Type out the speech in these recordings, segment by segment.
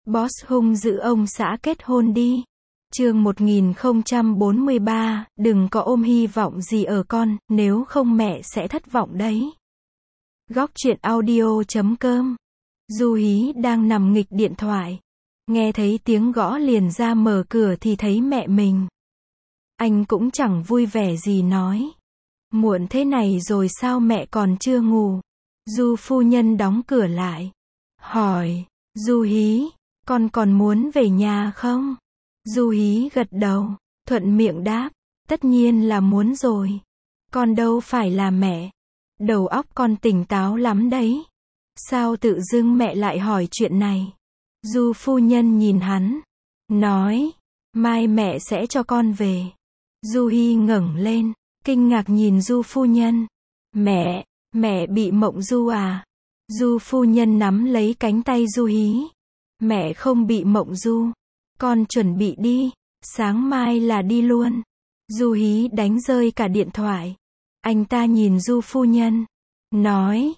Boss hung dữ ông xã kết hôn đi. Chương 1043, đừng có ôm hy vọng gì ở con, nếu không mẹ sẽ thất vọng đấy. Góc truyện audio.com. Du Hí đang nằm nghịch điện thoại. Nghe thấy tiếng gõ liền ra mở cửa thì thấy mẹ mình. Anh cũng chẳng vui vẻ gì nói. Muộn thế này rồi sao mẹ còn chưa ngủ? Du phu nhân đóng cửa lại. Hỏi, Du Hí, con còn muốn về nhà không? Du Hí gật đầu, thuận miệng đáp, tất nhiên là muốn rồi. Con đâu phải là mẹ. Đầu óc con tỉnh táo lắm đấy. Sao tự dưng mẹ lại hỏi chuyện này? Du phu nhân nhìn hắn, nói, mai mẹ sẽ cho con về. Du Hí ngẩng lên, kinh ngạc nhìn Du phu nhân. Mẹ bị mộng du à? Du phu nhân nắm lấy cánh tay Du Hí. Mẹ không bị mộng du. Con chuẩn bị đi, sáng mai là đi luôn. Du Hí đánh rơi cả điện thoại. Anh ta nhìn Du phu nhân, nói,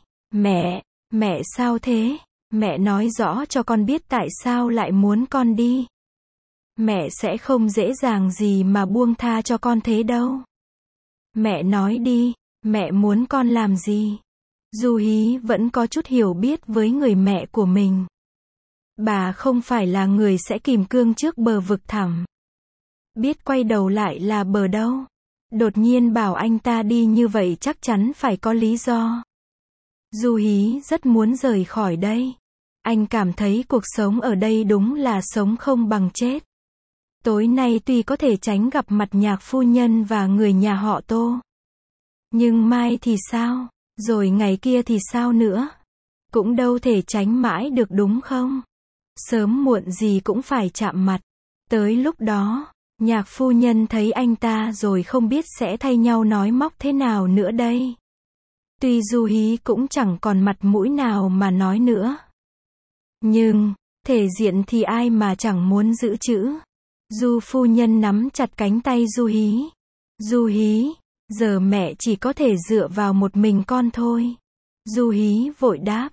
mẹ sao thế? Mẹ nói rõ cho con biết tại sao lại muốn con đi. Mẹ sẽ không dễ dàng gì mà buông tha cho con thế đâu. Mẹ nói đi, mẹ muốn con làm gì? Du Hí vẫn có chút hiểu biết với người mẹ của mình. Bà không phải là người sẽ kìm cương trước bờ vực thẳm. Biết quay đầu lại là bờ đâu. Đột nhiên bảo anh ta đi như vậy chắc chắn phải có lý do. Du Hí rất muốn rời khỏi đây. Anh cảm thấy cuộc sống ở đây đúng là sống không bằng chết. Tối nay tuy có thể tránh gặp mặt nhạc phu nhân và người nhà họ Tô. Nhưng mai thì sao? Rồi ngày kia thì sao nữa? Cũng đâu thể tránh mãi được đúng không? Sớm muộn gì cũng phải chạm mặt. Tới lúc đó, nhạc phu nhân thấy anh ta rồi không biết sẽ thay nhau nói móc thế nào nữa đây. Tuy Du Hí cũng chẳng còn mặt mũi nào mà nói nữa. Nhưng, thể diện thì ai mà chẳng muốn giữ chữ. Du phu nhân nắm chặt cánh tay Du Hí. Du Hí, giờ mẹ chỉ có thể dựa vào một mình con thôi. Du Hí vội đáp,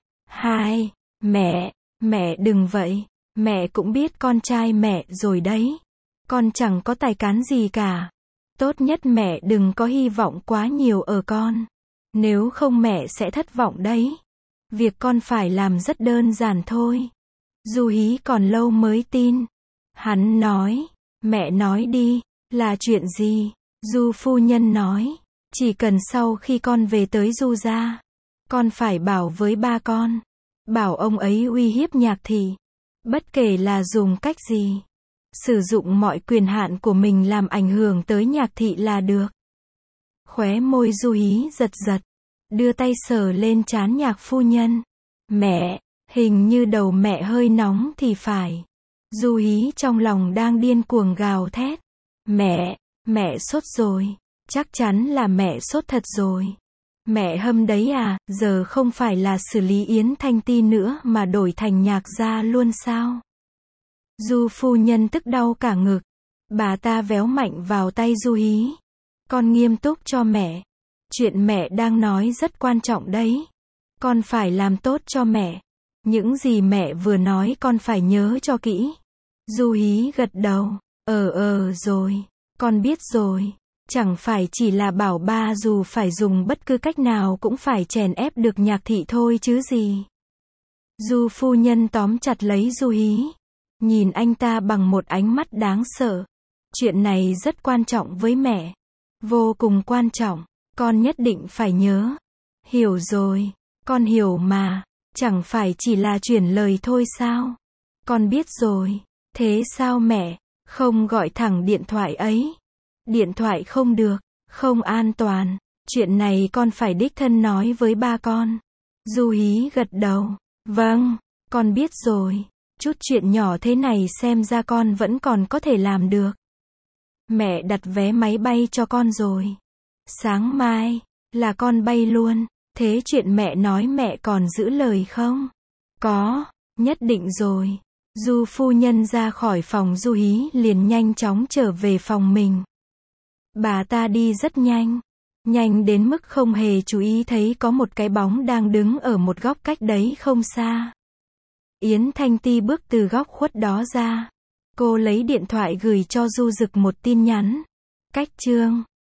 mẹ đừng vậy. Mẹ cũng biết con trai mẹ rồi đấy. Con chẳng có tài cán gì cả. Tốt nhất mẹ đừng có hy vọng quá nhiều ở con. Nếu không mẹ sẽ thất vọng đấy. Việc con phải làm rất đơn giản thôi. Du Hí còn lâu mới tin. Hắn nói, mẹ nói đi, là chuyện gì? Du phu nhân nói, chỉ cần sau khi con về tới Du gia, con phải bảo với ba con. Bảo ông ấy uy hiếp Nhạc thị. Bất kể là dùng cách gì. Sử dụng mọi quyền hạn của mình làm ảnh hưởng tới Nhạc thị là được. Khóe môi Du Hí giật giật. Đưa tay sờ lên trán nhạc phu nhân. Mẹ, hình như đầu mẹ hơi nóng thì phải. Du Hí trong lòng đang điên cuồng gào thét. Mẹ sốt rồi. Chắc chắn là mẹ sốt thật rồi. Mẹ hâm đấy à, giờ không phải là xử lý Yến Thanh Ti nữa mà đổi thành Nhạc gia luôn sao? Du phu nhân tức đau cả ngực. Bà ta véo mạnh vào tay Du Hí. Con nghiêm túc cho mẹ. Chuyện mẹ đang nói rất quan trọng đấy. Con phải làm tốt cho mẹ. Những gì mẹ vừa nói con phải nhớ cho kỹ. Du Hí gật đầu. Rồi. Con biết rồi. Chẳng phải chỉ là bảo ba dù phải dùng bất cứ cách nào cũng phải chèn ép được Nhạc thị thôi chứ gì. Du phu nhân tóm chặt lấy Du Hí. Nhìn anh ta bằng một ánh mắt đáng sợ. Chuyện này rất quan trọng với mẹ. Vô cùng quan trọng. Con nhất định phải nhớ. Hiểu rồi. Con hiểu mà. Chẳng phải chỉ là chuyển lời thôi sao? Con biết rồi. Thế sao mẹ không gọi thẳng điện thoại ấy? Điện thoại không được. Không an toàn. Chuyện này con phải đích thân nói với ba con. Du Hí gật đầu. Vâng, con biết rồi. Chút chuyện nhỏ thế này xem ra con vẫn còn có thể làm được. Mẹ đặt vé máy bay cho con rồi. Sáng mai là con bay luôn. Thế chuyện mẹ nói mẹ còn giữ lời không? Có, nhất định rồi. Du phu nhân ra khỏi phòng Du Hí liền nhanh chóng trở về phòng mình. Bà ta đi rất nhanh. Nhanh đến mức không hề chú ý thấy có một cái bóng đang đứng ở một góc cách đấy không xa. Yến Thanh Ti bước từ góc khuất đó ra. Cô lấy điện thoại gửi cho Du Dực một tin nhắn. Cách chương